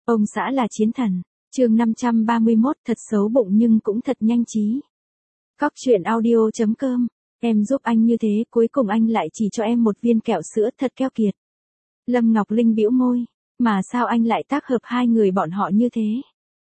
Ông xã là chiến thần. Chương 531, thật xấu bụng nhưng cũng thật nhanh trí. Cóc truyện audio.com. Em giúp anh như thế, cuối cùng anh lại chỉ cho em một viên kẹo sữa, thật keo kiệt. Lâm Ngọc Linh bĩu môi, mà sao anh lại tác hợp hai người bọn họ như thế?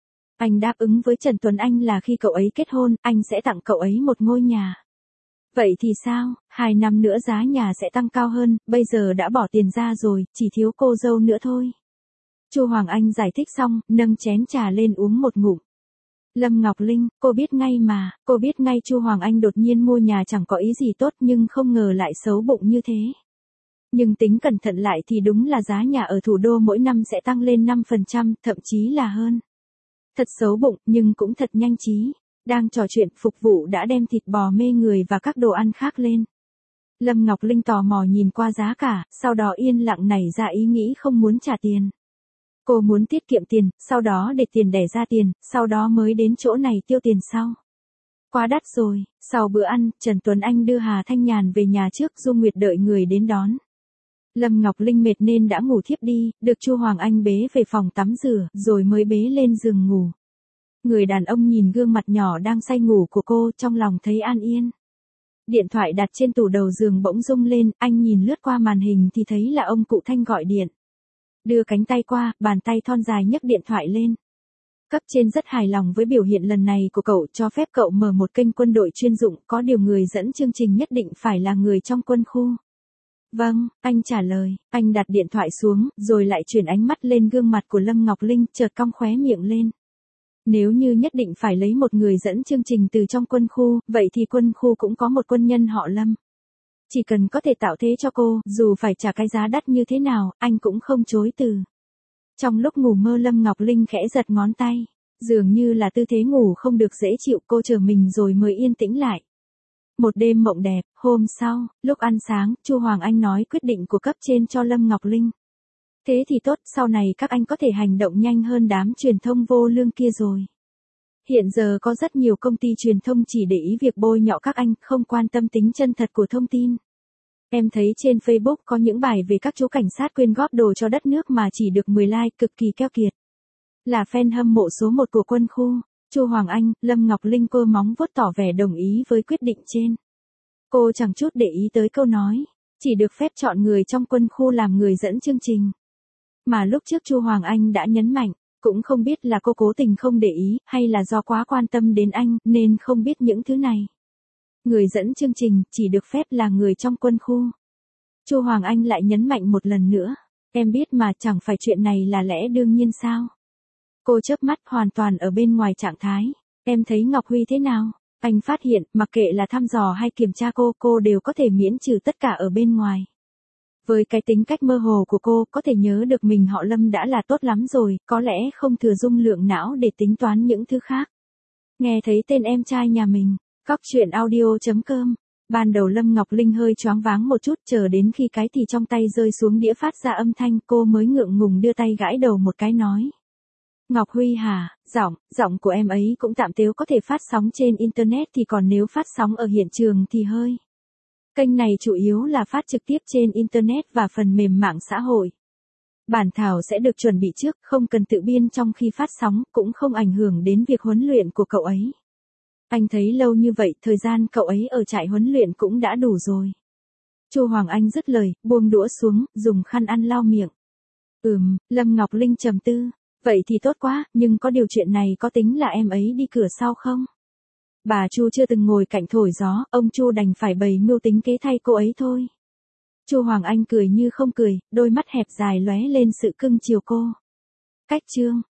Anh đáp ứng với Trần Tuấn Anh là khi cậu ấy kết hôn, anh sẽ tặng cậu ấy một ngôi nhà. Vậy thì sao, 2 năm nữa giá nhà sẽ tăng cao hơn, bây giờ đã bỏ tiền ra rồi, chỉ thiếu cô dâu nữa thôi. Chu Hoàng Anh giải thích xong, nâng chén trà lên uống một ngụm. Lâm Ngọc Linh, cô biết ngay mà, cô biết ngay Chu Hoàng Anh đột nhiên mua nhà chẳng có ý gì tốt nhưng không ngờ lại xấu bụng như thế. Nhưng tính cẩn thận lại thì đúng là giá nhà ở thủ đô mỗi năm sẽ tăng lên 5%, thậm chí là hơn. Thật xấu bụng, nhưng cũng thật nhanh trí. Đang trò chuyện, phục vụ đã đem thịt bò mê người và các đồ ăn khác lên. Lâm Ngọc Linh tò mò nhìn qua giá cả, sau đó yên lặng nảy ra ý nghĩ không muốn trả tiền. Cô muốn tiết kiệm tiền, sau đó để tiền đẻ ra tiền, sau đó mới đến chỗ này tiêu tiền sau. Quá đắt rồi. Sau bữa ăn, Trần Tuấn Anh đưa Hà Thanh Nhàn về nhà trước, Dung Nguyệt đợi người đến đón. Lâm Ngọc Linh mệt nên đã ngủ thiếp đi, được Chu Hoàng Anh bế về phòng tắm rửa, rồi mới bế lên giường ngủ. Người đàn ông nhìn gương mặt nhỏ đang say ngủ của cô, trong lòng thấy an yên. Điện thoại đặt trên tủ đầu giường bỗng rung lên, anh nhìn lướt qua màn hình thì thấy là ông cụ Thanh gọi điện. Đưa cánh tay qua, bàn tay thon dài nhấc điện thoại lên. Cấp trên rất hài lòng với biểu hiện lần này của cậu, cho phép cậu mở một kênh quân đội chuyên dụng, có điều người dẫn chương trình nhất định phải là người trong quân khu. Vâng, anh trả lời, anh đặt điện thoại xuống, rồi lại chuyển ánh mắt lên gương mặt của Lâm Ngọc Linh, chợt cong khóe miệng lên. Nếu như nhất định phải lấy một người dẫn chương trình từ trong quân khu, vậy thì quân khu cũng có một quân nhân họ Lâm. Chỉ cần có thể tạo thế cho cô, dù phải trả cái giá đắt như thế nào, anh cũng không chối từ. Trong lúc ngủ mơ Lâm Ngọc Linh khẽ giật ngón tay. Dường như là tư thế ngủ không được dễ chịu, cô chờ mình rồi mới yên tĩnh lại. Một đêm mộng đẹp, hôm sau, lúc ăn sáng, Chu Hoàng Anh nói quyết định của cấp trên cho Lâm Ngọc Linh. Thế thì tốt, sau này các anh có thể hành động nhanh hơn đám truyền thông vô lương kia rồi. Hiện giờ có rất nhiều công ty truyền thông chỉ để ý việc bôi nhọ các anh, không quan tâm tính chân thật của thông tin. Em thấy trên Facebook có những bài về các chú cảnh sát quyên góp đồ cho đất nước mà chỉ được 10 like, cực kỳ keo kiệt. Là fan hâm mộ số 1 của quân khu, Chu Hoàng Anh, Lâm Ngọc Linh cơ móng vuốt tỏ vẻ đồng ý với quyết định trên. Cô chẳng chút để ý tới câu nói, chỉ được phép chọn người trong quân khu làm người dẫn chương trình. Mà lúc trước Chu Hoàng Anh đã nhấn mạnh, cũng không biết là cô cố tình không để ý, hay là do quá quan tâm đến anh, nên không biết những thứ này. Người dẫn chương trình, chỉ được phép là người trong quân khu. Chu Hoàng Anh lại nhấn mạnh một lần nữa, em biết mà, chẳng phải chuyện này là lẽ đương nhiên sao. Cô chớp mắt, hoàn toàn ở bên ngoài trạng thái. Em thấy Ngọc Huy thế nào? Anh phát hiện, mặc kệ là thăm dò hay kiểm tra cô đều có thể miễn trừ tất cả ở bên ngoài. Với cái tính cách mơ hồ của cô, có thể nhớ được mình họ Lâm đã là tốt lắm rồi, có lẽ không thừa dung lượng não để tính toán những thứ khác. Nghe thấy tên em trai nhà mình, cóc truyện audio.com. Ban đầu Lâm Ngọc Linh hơi choáng váng một chút, chờ đến khi cái thì trong tay rơi xuống đĩa phát ra âm thanh, cô mới ngượng ngùng đưa tay gãi đầu một cái nói. Ngọc Huy hả, giọng của em ấy cũng tạm tếu có thể phát sóng trên Internet thì còn nếu phát sóng ở hiện trường thì hơi. Kênh này chủ yếu là phát trực tiếp trên Internet và phần mềm mạng xã hội. Bản thảo sẽ được chuẩn bị trước, không cần tự biên trong khi phát sóng, cũng không ảnh hưởng đến việc huấn luyện của cậu ấy. Anh thấy lâu như vậy, thời gian cậu ấy ở trại huấn luyện cũng đã đủ rồi. Chu Hoàng Anh dứt lời, buông đũa xuống, dùng khăn ăn lau miệng. Lâm Ngọc Linh trầm tư. Vậy thì tốt quá, nhưng có điều chuyện này có tính là em ấy đi cửa sau không? Bà Chu chưa từng ngồi cạnh thổi gió, ông Chu đành phải bày mưu tính kế thay cô ấy thôi. Chu Hoàng Anh cười như không cười, đôi mắt hẹp dài lóe lên sự cưng chiều cô. Cách chương